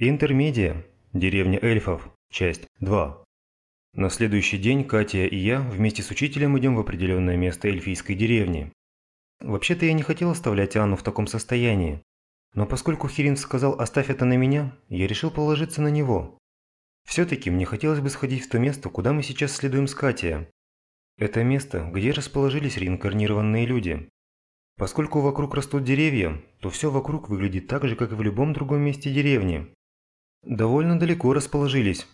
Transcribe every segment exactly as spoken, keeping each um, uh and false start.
Интермедия. Деревня эльфов. Часть два. На следующий день Катя и я вместе с учителем идем в определенное место эльфийской деревни. Вообще-то я не хотел оставлять Анну в таком состоянии, но поскольку Хирин сказал «оставь это на меня», я решил положиться на него. Все-таки мне хотелось бы сходить в то место, куда мы сейчас следуем с Катей. Это место, где расположились реинкарнированные люди. Поскольку вокруг растут деревья, то все вокруг выглядит так же, как и в любом другом месте деревни. Довольно далеко расположились.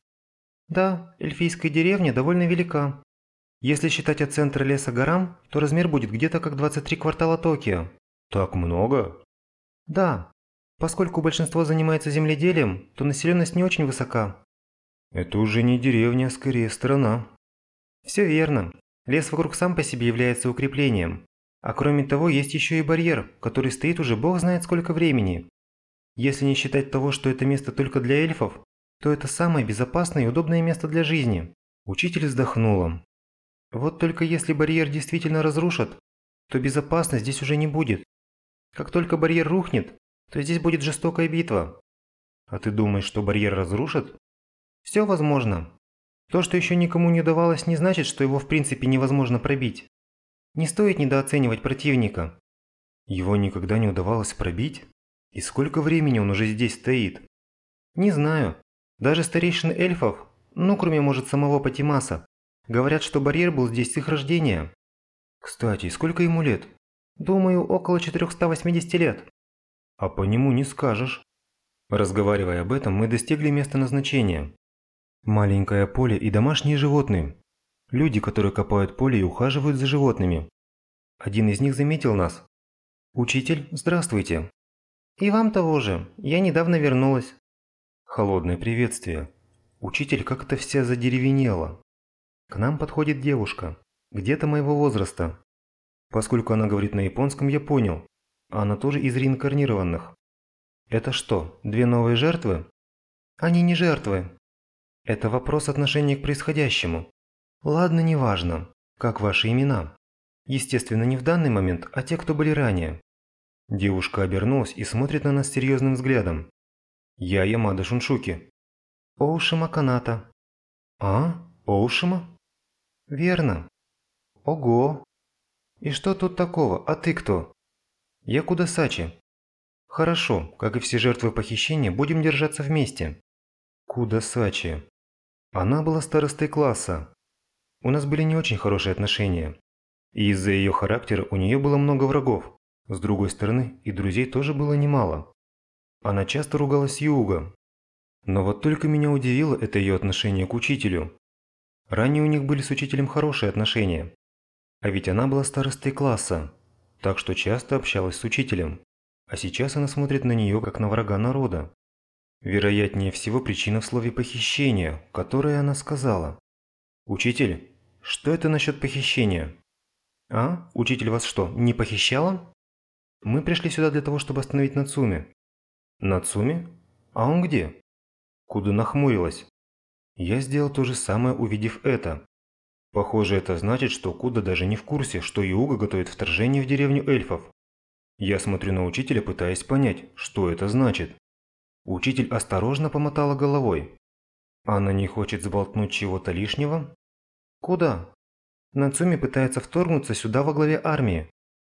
Да, эльфийская деревня довольно велика. Если считать от центра леса горам, то размер будет где-то как двадцать три квартала Токио. Так много? Да. Поскольку большинство занимается земледелием, то населенность не очень высока. Это уже не деревня, а скорее страна. Все верно. Лес вокруг сам по себе является укреплением. А кроме того, есть еще и барьер, который стоит уже бог знает сколько времени. Если не считать того, что это место только для эльфов, то это самое безопасное и удобное место для жизни. Учитель вздохнула. Вот только если барьер действительно разрушат, то безопасности здесь уже не будет. Как только барьер рухнет, то здесь будет жестокая битва. А ты думаешь, что барьер разрушат? Все возможно. То, что еще никому не удавалось, не значит, что его в принципе невозможно пробить. Не стоит недооценивать противника. Его никогда не удавалось пробить? И сколько времени он уже здесь стоит? Не знаю. Даже старейшины эльфов, ну кроме может самого Патимаса, говорят, что барьер был здесь с их рождения. Кстати, сколько ему лет? Думаю, около четырёхсот восьмидесяти лет. А по нему не скажешь. Разговаривая об этом, мы достигли места назначения. Маленькое поле и домашние животные. Люди, которые копают поле и ухаживают за животными. Один из них заметил нас. «Учитель, здравствуйте». «И вам того же. Я недавно вернулась». Холодное приветствие. Учитель как-то вся задеревенела. К нам подходит девушка, где-то моего возраста. Поскольку она говорит на японском, я понял. Она тоже из реинкарнированных. Это что, две новые жертвы? Они не жертвы. Это вопрос отношения к происходящему. Ладно, неважно. Как ваши имена? Естественно, не в данный момент, а те, кто были ранее. Девушка обернулась и смотрит на нас серьезным взглядом. Я Ямада Шуншуки. Оушима Каната. А? Оушима? Верно. Ого. И что тут такого? А ты кто? Я Кудасачи. Хорошо, как и все жертвы похищения, будем держаться вместе. Кудасачи. Она была старостой класса. У нас были не очень хорошие отношения. И из-за ее характера у нее было много врагов. С другой стороны, и друзей тоже было немало. Она часто ругалась с Юго. Но вот только меня удивило это ее отношение к учителю. Ранее у них были с учителем хорошие отношения. А ведь она была старостой класса, так что часто общалась с учителем. А сейчас она смотрит на нее, как на врага народа. Вероятнее всего причина в слове «похищение», которое она сказала. «Учитель, что это насчет похищения?» «А? Учитель вас что, не похищала?» «Мы пришли сюда для того, чтобы остановить Нацуми». «Нацуми? А он где?» Куда нахмурилась. Я сделал то же самое, увидев это. Похоже, это значит, что Куда даже не в курсе, что Юга готовит вторжение в деревню эльфов. Я смотрю на учителя, пытаясь понять, что это значит. Учитель осторожно помотала головой. Она не хочет сболтнуть чего-то лишнего? Куда? Нацуми пытается вторгнуться сюда во главе армии.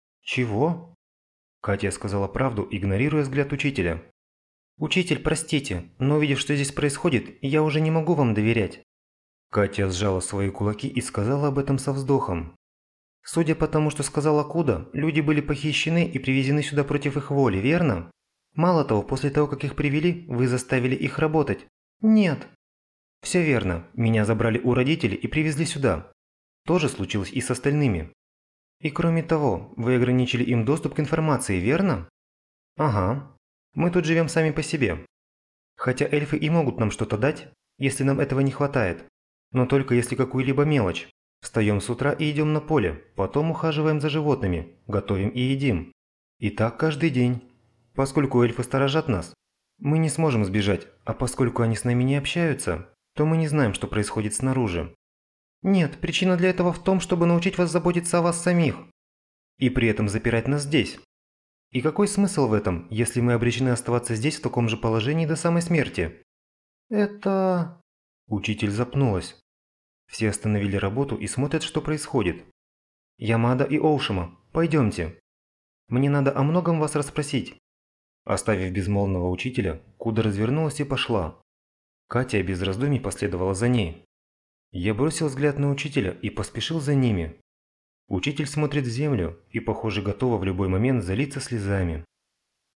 Чего? Катя сказала правду, игнорируя взгляд учителя. «Учитель, простите, но увидев, что здесь происходит, я уже не могу вам доверять». Катя сжала свои кулаки и сказала об этом со вздохом. «Судя по тому, что сказала Куда, люди были похищены и привезены сюда против их воли, верно? Мало того, после того, как их привели, вы заставили их работать». «Нет». «Все верно. Меня забрали у родителей и привезли сюда. То же случилось и с остальными. И кроме того, вы ограничили им доступ к информации, верно?» «Ага. Мы тут живем сами по себе. Хотя эльфы и могут нам что-то дать, если нам этого не хватает. Но только если какую-либо мелочь. Встаем с утра и идем на поле, потом ухаживаем за животными, готовим и едим. И так каждый день. Поскольку эльфы сторожат нас, мы не сможем сбежать, а поскольку они с нами не общаются, то мы не знаем, что происходит снаружи. Нет, причина для этого в том, чтобы научить вас заботиться о вас самих. И при этом запирать нас здесь. И какой смысл в этом, если мы обречены оставаться здесь в таком же положении до самой смерти? Это... Учитель запнулась. Все остановили работу и смотрят, что происходит. Ямада и Оушима, пойдемте. Мне надо о многом вас расспросить. Оставив безмолвного учителя, Куда развернулась и пошла. Катя без раздумий последовала за ней. Я бросил взгляд на учителя и поспешил за ними. Учитель смотрит в землю и, похоже, готова в любой момент залиться слезами.